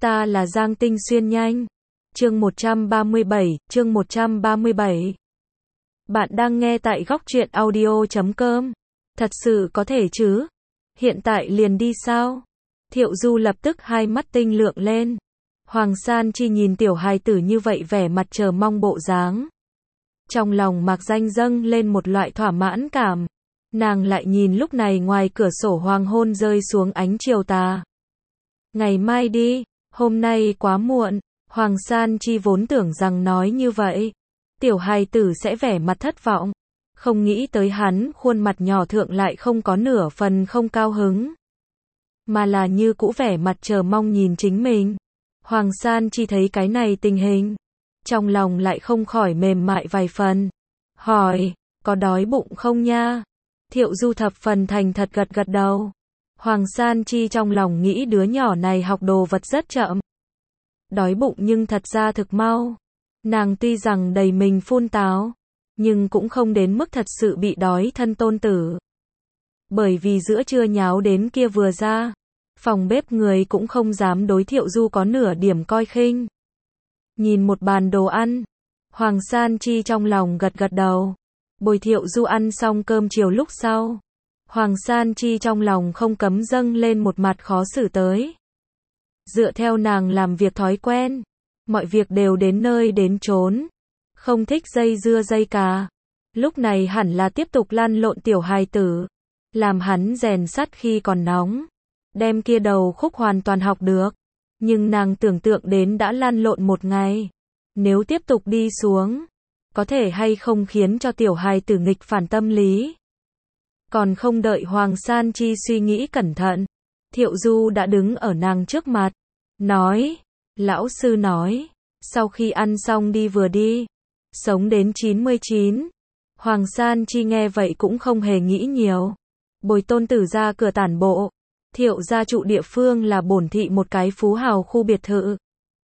Ta là Giang Tinh Xuyên nhanh. Chương 137. Bạn đang nghe tại góc truyện audio.com. Thật sự có thể chứ? Hiện tại liền đi sao? Thiệu Du lập tức hai mắt tinh lượng lên. Hoàng San Chi nhìn tiểu hài tử như vậy vẻ mặt chờ mong bộ dáng. Trong lòng Mạc Danh dâng lên một loại thỏa mãn cảm. Nàng lại nhìn lúc này ngoài cửa sổ hoàng hôn rơi xuống ánh chiều tà. Ngày mai đi, hôm nay quá muộn. Hoàng San Chi vốn tưởng rằng nói như vậy, tiểu hài tử sẽ vẻ mặt thất vọng. Không nghĩ tới hắn khuôn mặt nhỏ thượng lại không có nửa phần không cao hứng. Mà là như cũ vẻ mặt chờ mong nhìn chính mình. Hoàng San Chi thấy cái này tình hình, trong lòng lại không khỏi mềm mại vài phần. Hỏi, có đói bụng không nha? Thiệu Du thập phần thành thật gật gật đầu. Hoàng San Chi trong lòng nghĩ đứa nhỏ này học đồ vật rất chậm. Đói bụng nhưng thật ra thực mau. Nàng tuy rằng đầy mình phun táo, nhưng cũng không đến mức thật sự bị đói thân tôn tử. Bởi vì giữa trưa nháo đến kia vừa ra, phòng bếp người cũng không dám đối Thiệu Du có nửa điểm coi khinh. Nhìn một bàn đồ ăn, Hoàng San Chi trong lòng gật gật đầu. Bồi Thiệu Du ăn xong cơm chiều lúc sau, Hoàng San Chi trong lòng không cấm dâng lên một mặt khó xử tới. Dựa theo nàng làm việc thói quen, mọi việc đều đến nơi đến chốn, không thích dây dưa dây cà. Lúc này hẳn là tiếp tục lăn lộn tiểu hài tử, làm hắn rèn sắt khi còn nóng, đem kia đầu khúc hoàn toàn học được. Nhưng nàng tưởng tượng đến đã lăn lộn một ngày, nếu tiếp tục đi xuống, có thể hay không khiến cho tiểu hài tử nghịch phản tâm lý. Còn không đợi Hoàng San Chi suy nghĩ cẩn thận, Thiệu Du đã đứng ở nàng trước mặt, nói, lão sư nói, sau khi ăn xong đi vừa đi, sống đến 99. Hoàng San Chi nghe vậy cũng không hề nghĩ nhiều, bồi tôn tử ra cửa tản bộ. Thiệu gia trụ địa phương là bổn thị một cái phú hào khu biệt thự.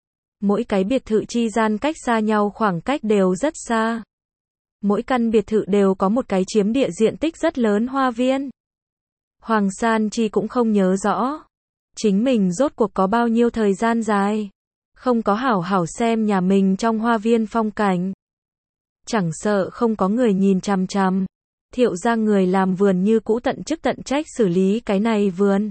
Mỗi cái biệt thự chi gian cách xa nhau khoảng cách đều rất xa. Mỗi căn biệt thự đều có một cái chiếm địa diện tích rất lớn hoa viên. Hoàng San Chi cũng không nhớ rõ chính mình rốt cuộc có bao nhiêu thời gian dài không có hảo hảo xem nhà mình trong hoa viên phong cảnh. Chẳng sợ không có người nhìn chằm chằm, Thiệu gia người làm vườn như cũ tận chức tận trách xử lý cái này vườn.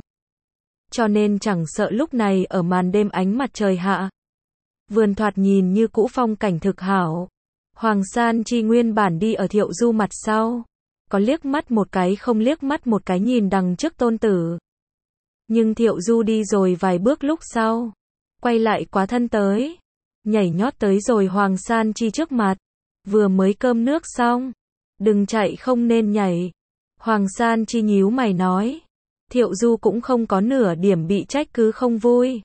Cho nên chẳng sợ lúc này ở màn đêm ánh mặt trời hạ, vườn thoạt nhìn như cũ phong cảnh thực hảo. Hoàng San Chi nguyên bản đi ở Thiệu Du mặt sau, có liếc mắt một cái không liếc mắt một cái nhìn đằng trước tôn tử. Nhưng Thiệu Du đi rồi vài bước lúc sau, quay lại quá thân tới, nhảy nhót tới rồi Hoàng San Chi trước mặt. Vừa mới cơm nước xong, đừng chạy không nên nhảy. Hoàng San Chi nhíu mày nói. Thiệu Du cũng không có nửa điểm bị trách cứ không vui,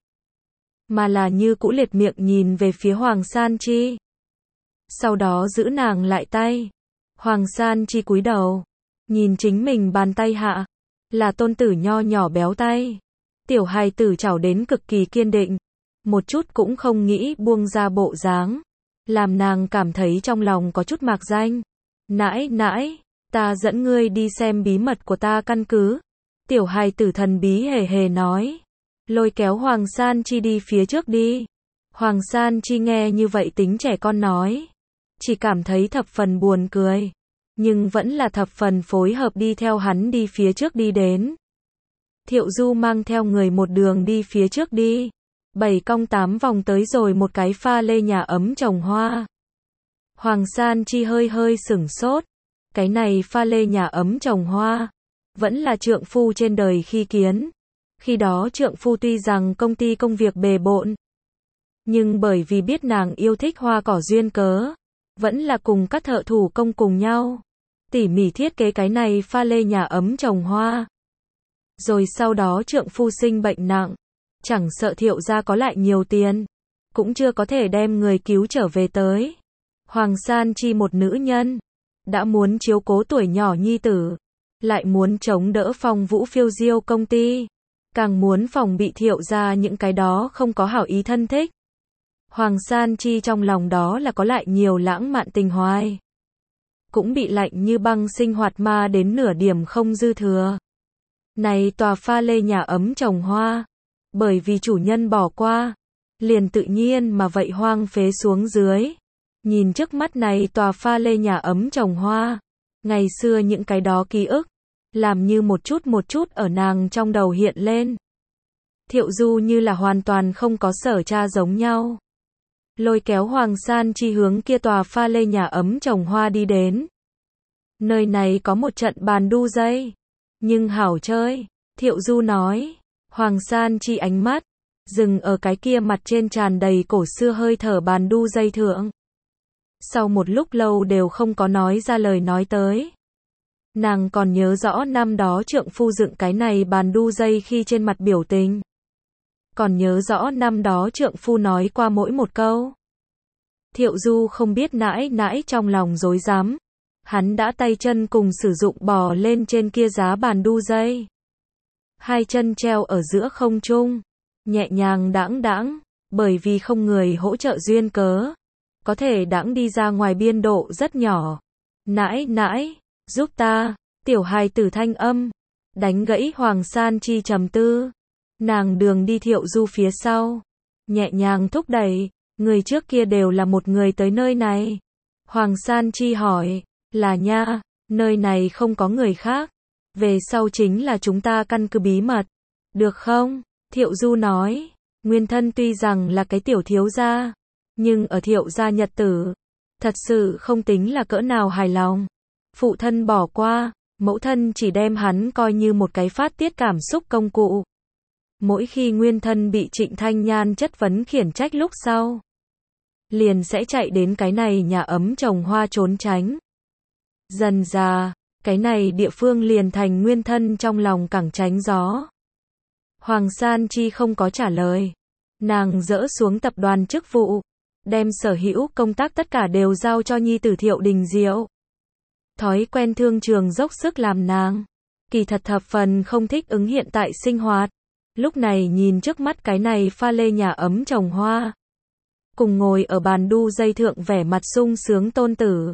mà là như cũ liệt miệng nhìn về phía Hoàng San Chi. Sau đó giữ nàng lại tay. Hoàng San Chi cúi đầu, nhìn chính mình bàn tay hạ, là tôn tử nho nhỏ béo tay. Tiểu hài tử chảo đến cực kỳ kiên định, một chút cũng không nghĩ buông ra bộ dáng, làm nàng cảm thấy trong lòng có chút mạc danh. Nãi nãi, ta dẫn ngươi đi xem bí mật của ta căn cứ. Tiểu hài tử thần bí hề hề nói, lôi kéo Hoàng San Chi đi phía trước đi. Hoàng San Chi nghe như vậy tính trẻ con nói, chỉ cảm thấy thập phần buồn cười, nhưng vẫn là thập phần phối hợp đi theo hắn đi phía trước đi đến. Thiệu Du mang theo người một đường đi phía trước đi, 7 cong 8 vòng tới rồi một cái pha lê nhà ấm trồng hoa. Hoàng San Chi hơi hơi sửng sốt, cái này pha lê nhà ấm trồng hoa, vẫn là trượng phu trên đời khi kiến. Khi đó trượng phu tuy rằng công ty công việc bề bộn, nhưng bởi vì biết nàng yêu thích hoa cỏ duyên cớ, vẫn là cùng các thợ thủ công cùng nhau, tỉ mỉ thiết kế cái này pha lê nhà ấm trồng hoa. Rồi sau đó trượng phu sinh bệnh nặng, chẳng sợ Thiệu gia có lại nhiều tiền, cũng chưa có thể đem người cứu trở về tới. Hoàng San Chi một nữ nhân, đã muốn chiếu cố tuổi nhỏ nhi tử, lại muốn chống đỡ Phong Vũ phiêu diêu công ty, càng muốn phòng bị Thiệu gia những cái đó không có hảo ý thân thích. Hoàng San Chi trong lòng đó là có lại nhiều lãng mạn tình hoài, cũng bị lạnh như băng sinh hoạt ma đến nửa điểm không dư thừa. Này tòa pha lê nhà ấm trồng hoa, bởi vì chủ nhân bỏ qua, liền tự nhiên mà vậy hoang phế xuống dưới. Nhìn trước mắt này tòa pha lê nhà ấm trồng hoa, ngày xưa những cái đó ký ức, làm như một chút ở nàng trong đầu hiện lên. Thiệu Du như là hoàn toàn không có sở cha giống nhau. Lôi kéo Hoàng San Chi hướng kia tòa pha lê nhà ấm trồng hoa đi đến. Nơi này có một trận bàn đu dây, nhưng hảo chơi, Thiệu Du nói. Hoàng San Chi ánh mắt dừng ở cái kia mặt trên tràn đầy cổ xưa hơi thở bàn đu dây thượng. Sau một lúc lâu đều không có nói ra lời nói tới. Nàng còn nhớ rõ năm đó trượng phu dựng cái này bàn đu dây khi trên mặt biểu tình. Còn nhớ rõ năm đó trượng phu nói qua mỗi một câu. Thiệu Du không biết nãi nãi trong lòng rối rắm. Hắn đã tay chân cùng sử dụng bò lên trên kia giá bàn đu dây. Hai chân treo ở giữa không trung, nhẹ nhàng đãng đãng, bởi vì không người hỗ trợ duyên cớ, có thể đãng đi ra ngoài biên độ rất nhỏ. Nãi nãi, giúp ta, tiểu hài tử thanh âm, đánh gãy Hoàng San Chi trầm tư. Nàng đường đi Thiệu Du phía sau, nhẹ nhàng thúc đẩy, người trước kia đều là một người tới nơi này. Hoàng San Chi hỏi, là nha, nơi này không có người khác, về sau chính là chúng ta căn cứ bí mật, được không? Thiệu Du nói, nguyên thân tuy rằng là cái tiểu thiếu gia, nhưng ở Thiệu gia nhật tử, thật sự không tính là cỡ nào hài lòng. Phụ thân bỏ qua, mẫu thân chỉ đem hắn coi như một cái phát tiết cảm xúc công cụ. Mỗi khi nguyên thân bị Trịnh Thanh Nhan chất vấn khiển trách lúc sau, liền sẽ chạy đến cái này nhà ấm trồng hoa trốn tránh. Dần dà, cái này địa phương liền thành nguyên thân trong lòng cẳng tránh gió. Hoàng San Chi không có trả lời. Nàng dỡ xuống tập đoàn chức vụ, đem sở hữu công tác tất cả đều giao cho nhi tử Thiệu Đình Diệu. Thói quen thương trường dốc sức làm nàng, kỳ thật thập phần không thích ứng hiện tại sinh hoạt. Lúc này nhìn trước mắt cái này pha lê nhà ấm trồng hoa, cùng ngồi ở bàn đu dây thượng vẻ mặt sung sướng tôn tử.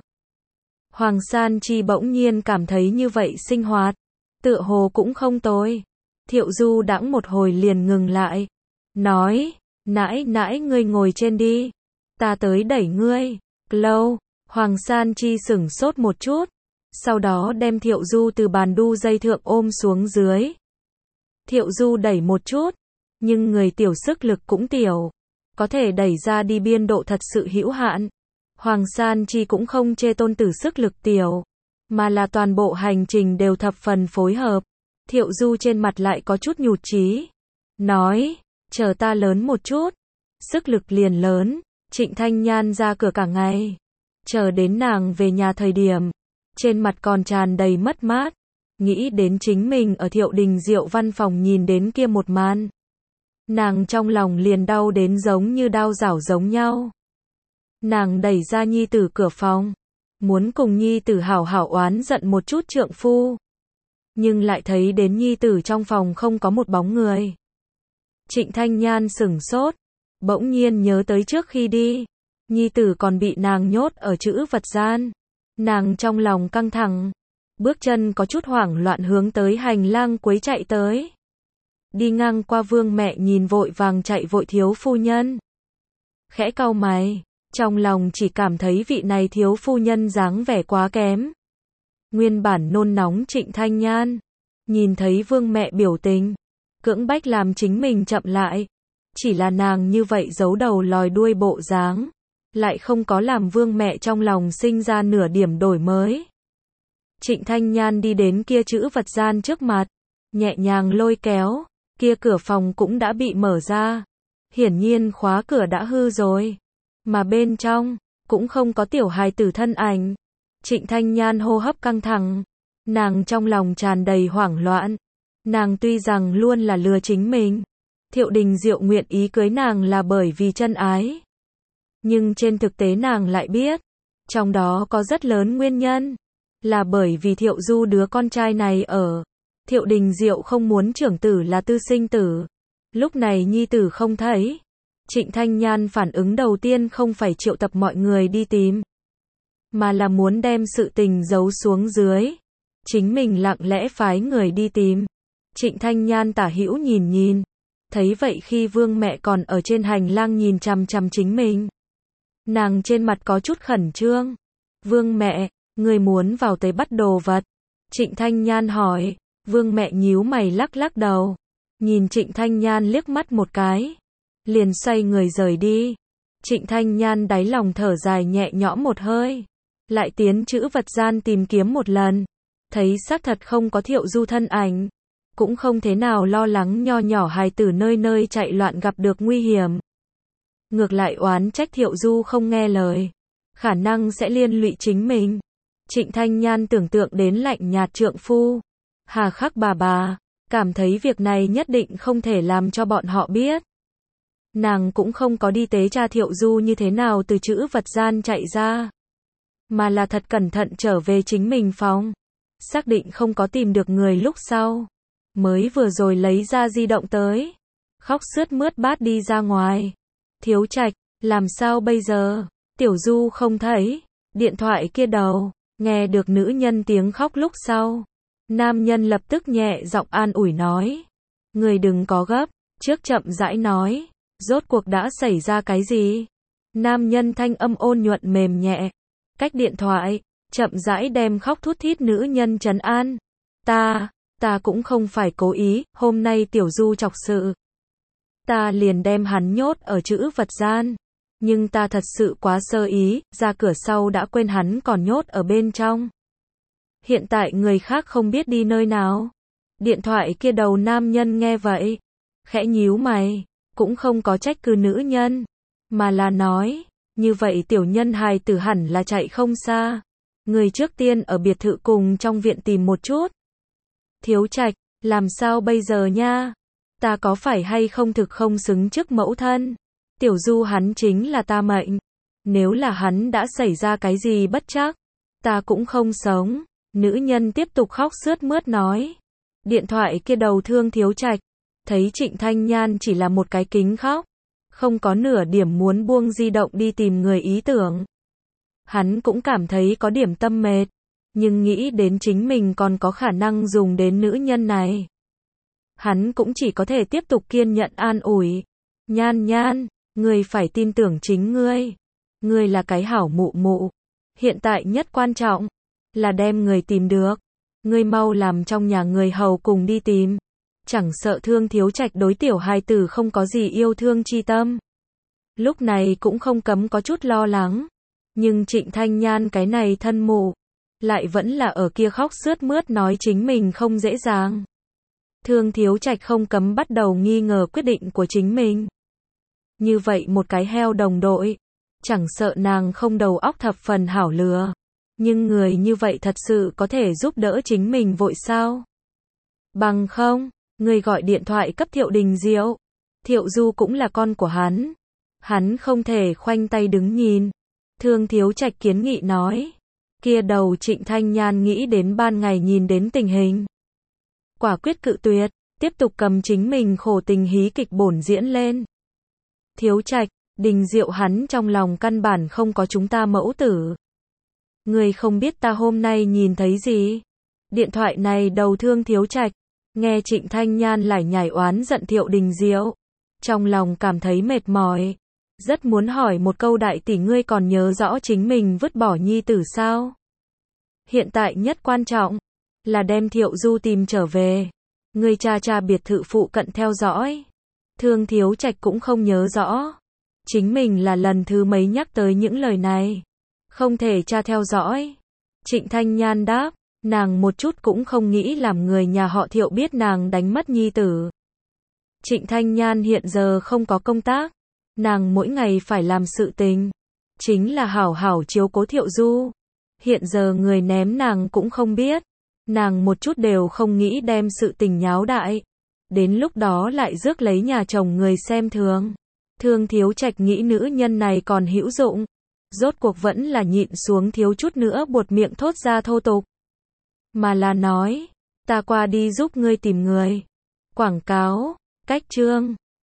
Hoàng San Chi bỗng nhiên cảm thấy như vậy sinh hoạt, tựa hồ cũng không tồi. Thiệu Du đãng một hồi liền ngừng lại, nói, nãi nãi ngươi ngồi trên đi, ta tới đẩy ngươi. Lâu, Hoàng San Chi sửng sốt một chút, sau đó đem Thiệu Du từ bàn đu dây thượng ôm xuống dưới. Thiệu Du đẩy một chút, nhưng người tiểu sức lực cũng tiểu, có thể đẩy ra đi biên độ thật sự hữu hạn. Hoàng San Chi cũng không chê tôn tử sức lực tiểu, mà là toàn bộ hành trình đều thập phần phối hợp. Thiệu Du trên mặt lại có chút nhụt chí, nói, chờ ta lớn một chút, sức lực liền lớn. Trịnh Thanh Nhan ra cửa cả ngày, chờ đến nàng về nhà thời điểm, trên mặt còn tràn đầy mất mát, nghĩ đến chính mình ở Thiệu Đình Diệu văn phòng nhìn đến kia một màn. Nàng trong lòng liền đau đến giống như đao rảo giống nhau. Nàng đẩy ra nhi tử cửa phòng, muốn cùng nhi tử hảo hảo oán giận một chút trượng phu. Nhưng lại thấy đến nhi tử trong phòng không có một bóng người. Trịnh Thanh Nhan sửng sốt, bỗng nhiên nhớ tới trước khi đi, nhi tử còn bị nàng nhốt ở trữ vật gian. Nàng trong lòng căng thẳng, bước chân có chút hoảng loạn hướng tới hành lang cuối chạy tới. Đi ngang qua Vương mẹ nhìn vội vàng chạy vội thiếu phu nhân. Khẽ cau mày, trong lòng chỉ cảm thấy vị này thiếu phu nhân dáng vẻ quá kém. Nguyên bản nôn nóng Trịnh Thanh Nhan, nhìn thấy Vương mẹ biểu tình, cưỡng bách làm chính mình chậm lại. Chỉ là nàng như vậy giấu đầu lòi đuôi bộ dáng, lại không có làm Vương mẹ trong lòng sinh ra nửa điểm đổi mới. Trịnh Thanh Nhan đi đến kia trữ vật gian trước mặt, nhẹ nhàng lôi kéo, kia cửa phòng cũng đã bị mở ra. Hiển nhiên khóa cửa đã hư rồi, mà bên trong cũng không có tiểu hài tử thân ảnh. Trịnh Thanh Nhan hô hấp căng thẳng, nàng trong lòng tràn đầy hoảng loạn. Nàng tuy rằng luôn là lừa chính mình, Thiệu Đình Diệu nguyện ý cưới nàng là bởi vì chân ái. Nhưng trên thực tế nàng lại biết, trong đó có rất lớn nguyên nhân, là bởi vì Thiệu Du đứa con trai này ở. Thiệu Đình Diệu không muốn trưởng tử là tư sinh tử. Lúc này nhi tử không thấy. Trịnh Thanh Nhan phản ứng đầu tiên không phải triệu tập mọi người đi tìm, mà là muốn đem sự tình giấu xuống dưới. Chính mình lặng lẽ phái người đi tìm. Trịnh Thanh Nhan tả hữu nhìn nhìn, Thấy vậy khi Vương mẹ còn ở trên hành lang nhìn chằm chằm chính mình. Nàng trên mặt có chút khẩn trương. Vương mẹ, người muốn vào tới bắt đồ vật. Trịnh Thanh Nhan hỏi. Vương mẹ nhíu mày lắc lắc đầu. Nhìn Trịnh Thanh Nhan liếc mắt một cái. Liền xoay người rời đi. Trịnh Thanh Nhan đáy lòng thở dài nhẹ nhõm một hơi. Lại tiến trữ vật gian tìm kiếm một lần. Thấy xác thật không có Thiệu Du thân ảnh. Cũng không thế nào lo lắng nho nhỏ hài tử nơi nơi chạy loạn gặp được nguy hiểm. Ngược lại oán trách Thiệu Du không nghe lời. Khả năng sẽ liên lụy chính mình. Trịnh Thanh Nhan tưởng tượng đến lạnh nhạt trượng phu. Hà khắc bà. Cảm thấy việc này nhất định không thể làm cho bọn họ biết. Nàng cũng không có đi tế tra Thiệu Du như thế nào từ trữ vật gian chạy ra. Mà là thật cẩn thận trở về chính mình phòng. Xác định không có tìm được người lúc sau. Mới vừa rồi lấy ra di động tới. Khóc sướt mướt bát đi ra ngoài. Thiếu Trạch, làm sao bây giờ? Tiểu Du không thấy. Điện thoại kia đầu. Nghe được nữ nhân tiếng khóc lúc sau. Nam nhân lập tức nhẹ giọng an ủi nói. Người đừng có gấp. Trước chậm rãi nói. Rốt cuộc đã xảy ra cái gì? Nam nhân thanh âm ôn nhuận mềm nhẹ. Cách điện thoại. Chậm rãi đem khóc thút thít nữ nhân trấn an. Ta cũng không phải cố ý, hôm nay Tiểu Du chọc sự. Ta liền đem hắn nhốt ở trữ vật gian. Nhưng ta thật sự quá sơ ý, ra cửa sau đã quên hắn còn nhốt ở bên trong. Hiện tại người khác không biết đi nơi nào. Điện thoại kia đầu nam nhân nghe vậy. Khẽ nhíu mày, cũng không có trách cứ nữ nhân. Mà là nói, như vậy tiểu nhân hài tử hẳn là chạy không xa. Người trước tiên ở biệt thự cùng trong viện tìm một chút. Thiếu Trạch, làm sao bây giờ nha? Ta có phải hay không thực không xứng trước mẫu thân? Tiểu Du hắn chính là ta mệnh. Nếu là hắn đã xảy ra cái gì bất trắc, ta cũng không sống. Nữ nhân tiếp tục khóc sướt mướt nói. Điện thoại kia đầu thương Thiếu Trạch. Thấy Trịnh Thanh Nhan chỉ là một cái kính khóc. Không có nửa điểm muốn buông di động đi tìm người ý tưởng. Hắn cũng cảm thấy có điểm tâm mệt. Nhưng nghĩ đến chính mình còn có khả năng dùng đến nữ nhân này. Hắn cũng chỉ có thể tiếp tục kiên nhẫn an ủi. Nhan, ngươi phải tin tưởng chính ngươi. Ngươi là cái hảo mụ mụ. Hiện tại nhất quan trọng là đem người tìm được. Ngươi mau làm trong nhà người hầu cùng đi tìm. Chẳng sợ thương Thiếu Trạch đối tiểu hài tử không có gì yêu thương chi tâm. Lúc này cũng không cấm có chút lo lắng. Nhưng Trịnh Thanh Nhan cái này thân mụ. Lại vẫn là ở kia khóc sướt mướt nói chính mình không dễ dàng. Thương Thiếu Trạch không cấm bắt đầu nghi ngờ quyết định của chính mình. Như vậy một cái heo đồng đội. Chẳng sợ nàng không đầu óc thập phần hảo lừa. Nhưng người như vậy thật sự có thể giúp đỡ chính mình vội sao? Bằng không, người gọi điện thoại cấp Thiệu Đình Diệu. Thiệu Du cũng là con của hắn. Hắn không thể khoanh tay đứng nhìn. Thương Thiếu Trạch kiến nghị nói. Kia đầu Trịnh Thanh Nhan nghĩ đến ban ngày nhìn đến tình hình. Quả quyết cự tuyệt, tiếp tục cầm chính mình khổ tình hí kịch bổn diễn lên. Thiếu Trạch, Đình Diệu hắn trong lòng căn bản không có chúng ta mẫu tử. Người không biết ta hôm nay nhìn thấy gì? Điện thoại này đầu thương Thiếu Trạch. Nghe Trịnh Thanh Nhan lải nhải oán giận Thiệu Đình Diệu. Trong lòng cảm thấy mệt mỏi. Rất muốn hỏi một câu đại tỷ ngươi còn nhớ rõ chính mình vứt bỏ nhi tử sao? Hiện tại nhất quan trọng là đem Thiệu Du tìm trở về. Ngươi cha biệt thự phụ cận theo dõi. Thương Thiếu Trạch cũng không nhớ rõ. Chính mình là lần thứ mấy nhắc tới những lời này. Không thể tra theo dõi. Trịnh Thanh Nhan đáp, nàng một chút cũng không nghĩ làm người nhà họ Thiệu biết nàng đánh mất nhi tử. Trịnh Thanh Nhan hiện giờ không có công tác. Nàng mỗi ngày phải làm sự tình. Chính là hảo hảo chiếu cố Thiệu Du. Hiện giờ người ném nàng cũng không biết. Nàng một chút đều không nghĩ đem sự tình nháo đại. Đến lúc đó lại rước lấy nhà chồng người xem thường. Thương Thiếu Trạch nghĩ nữ nhân này còn hữu dụng. Rốt cuộc vẫn là nhịn xuống thiếu chút nữa buột miệng thốt ra thô tục. Mà là nói, ta qua đi giúp ngươi tìm người. Quảng cáo, cách chương.